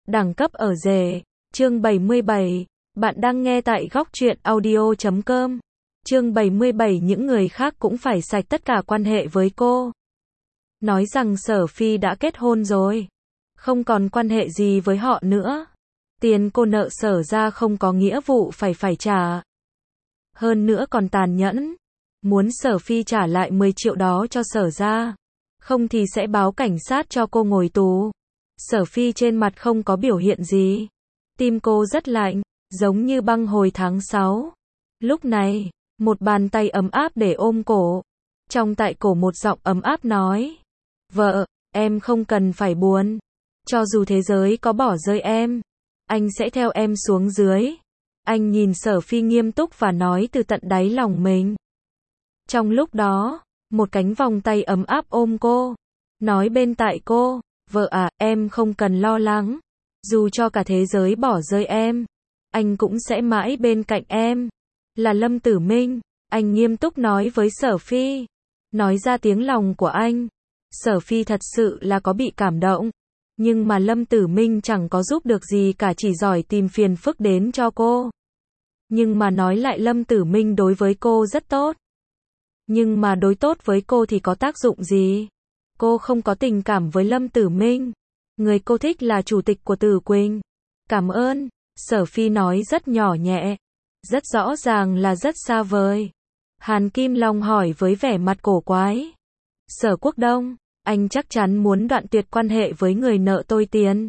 Đẳng cấp ở rể. Chương 77. Bạn đang nghe tại góc truyện audio.com. Chương 77. Những người khác cũng phải sạch tất cả quan hệ với cô. Nói rằng Sở Phi đã kết hôn rồi. Không còn quan hệ gì với họ nữa. Tiền cô nợ Sở ra không có nghĩa vụ phải trả. Hơn nữa còn tàn nhẫn. Muốn Sở Phi trả lại 10 triệu đó cho Sở ra. Không thì sẽ báo cảnh sát cho cô ngồi tù. Sở Phi trên mặt không có biểu hiện gì. Tim cô rất lạnh, giống như băng hồi tháng 6. Lúc này, một bàn tay ấm áp để ôm cổ. Trong tại cổ một giọng ấm áp nói. Vợ, em không cần phải buồn. Cho dù thế giới có bỏ rơi em, anh sẽ theo em xuống dưới. Anh nhìn Sở Phi nghiêm túc và nói từ tận đáy lòng mình. Trong lúc đó, một cánh vòng tay ấm áp ôm cô. Nói bên tai cô. Vợ à, em không cần lo lắng. Dù cho cả thế giới bỏ rơi em, anh cũng sẽ mãi bên cạnh em. Là Lâm Tử Minh. Anh nghiêm túc nói với Sở Phi. Nói ra tiếng lòng của anh. Sở Phi thật sự là có bị cảm động. Nhưng mà Lâm Tử Minh chẳng có giúp được gì cả, chỉ giỏi tìm phiền phức đến cho cô. Nhưng mà nói lại Lâm Tử Minh đối với cô rất tốt. Nhưng mà đối tốt với cô thì có tác dụng gì? Cô không có tình cảm với Lâm Tử Minh. Người cô thích là chủ tịch của Tử Quỳnh. Cảm ơn. Sở Phi nói rất nhỏ nhẹ. Rất rõ ràng là rất xa vời. Hàn Kim Long hỏi với vẻ mặt cổ quái. Sở Quốc Đông, anh chắc chắn muốn đoạn tuyệt quan hệ với người nợ tôi tiền.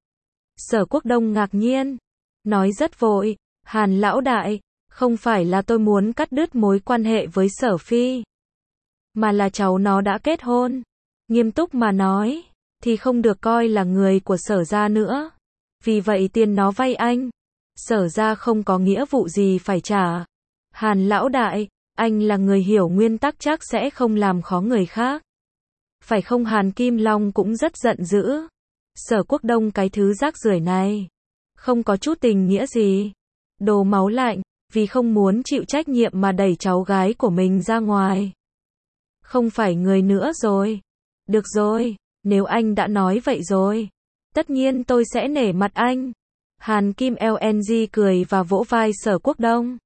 Sở Quốc Đông ngạc nhiên. Nói rất vội. Hàn lão đại, không phải là tôi muốn cắt đứt mối quan hệ với Sở Phi. Mà là cháu nó đã kết hôn. Nghiêm túc mà nói, thì không được coi là người của Sở ra nữa. Vì vậy tiền nó vay anh, Sở ra không có nghĩa vụ gì phải trả. Hàn lão đại, anh là người hiểu nguyên tắc chắc sẽ không làm khó người khác. Phải không? Hàn Kim Long cũng rất giận dữ. Sở Quốc Đông cái thứ rác rưởi này. Không có chút tình nghĩa gì. Đồ máu lạnh, vì không muốn chịu trách nhiệm mà đẩy cháu gái của mình ra ngoài. Không phải người nữa rồi. Được rồi, nếu anh đã nói vậy rồi, tất nhiên tôi sẽ nể mặt anh. Hàn Kim LNG cười và vỗ vai Sở Quốc Đông.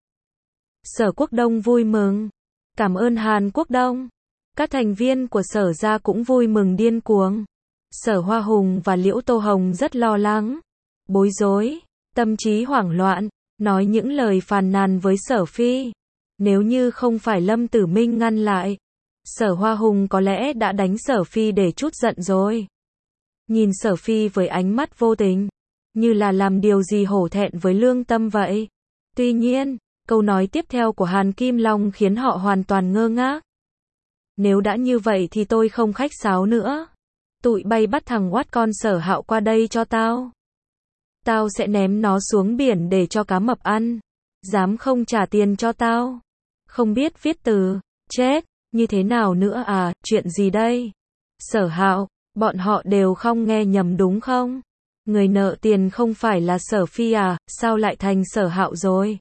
Sở Quốc Đông vui mừng. Cảm ơn Hàn Quốc Đông. Các thành viên của Sở ra cũng vui mừng điên cuồng. Sở Hoa Hùng và Liễu Tô Hồng rất lo lắng, bối rối, tâm trí hoảng loạn, nói những lời phàn nàn với Sở Phi. Nếu như không phải Lâm Tử Minh ngăn lại, Sở Hoa Hùng có lẽ đã đánh Sở Phi để trút giận rồi. Nhìn Sở Phi với ánh mắt vô tình, như là làm điều gì hổ thẹn với lương tâm vậy. Tuy nhiên, câu nói tiếp theo của Hàn Kim Long khiến họ hoàn toàn ngơ ngác. Nếu đã như vậy thì tôi không khách sáo nữa. Tụi bay bắt thằng oát con Sở Hạo qua đây cho tao. Tao sẽ ném nó xuống biển để cho cá mập ăn. Dám không trả tiền cho tao? Không biết viết từ, chết. Như thế nào nữa à, chuyện gì đây? Sở Hạo, bọn họ đều không nghe nhầm đúng không? Người nợ tiền không phải là Sở Phi à, sao lại thành Sở Hạo rồi?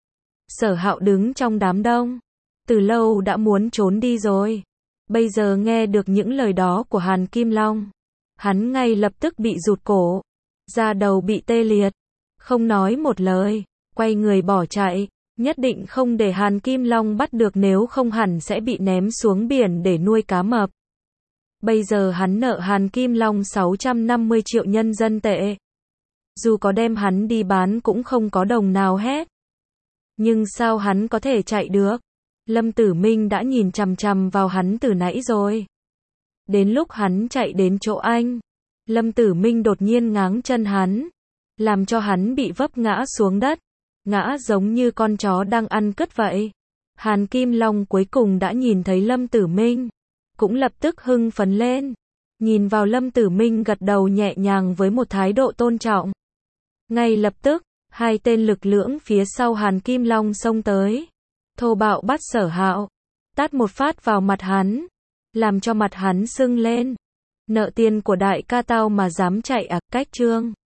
Sở Hạo đứng trong đám đông. Từ lâu đã muốn trốn đi rồi. Bây giờ nghe được những lời đó của Hàn Kim Long. Hắn ngay lập tức bị rụt cổ. Da đầu bị tê liệt. Không nói một lời. Quay người bỏ chạy. Nhất định không để Hàn Kim Long bắt được, nếu không hẳn sẽ bị ném xuống biển để nuôi cá mập. Bây giờ hắn nợ Hàn Kim Long 650 triệu nhân dân tệ. Dù có đem hắn đi bán cũng không có đồng nào hết. Nhưng sao hắn có thể chạy được? Lâm Tử Minh đã nhìn chằm chằm vào hắn từ nãy rồi. Đến lúc hắn chạy đến chỗ anh, Lâm Tử Minh đột nhiên ngáng chân hắn, làm cho hắn bị vấp ngã xuống đất. Ngã giống như con chó đang ăn cứt vậy. Hàn Kim Long cuối cùng đã nhìn thấy Lâm Tử Minh, cũng lập tức hưng phấn lên. Nhìn vào Lâm Tử Minh gật đầu nhẹ nhàng với một thái độ tôn trọng. Ngay lập tức, hai tên lực lưỡng phía sau Hàn Kim Long xông tới. Thô bạo bắt Sở Hạo, tát một phát vào mặt hắn, làm cho mặt hắn sưng lên. Nợ tiền của đại ca tao mà dám chạy à? Cách trương.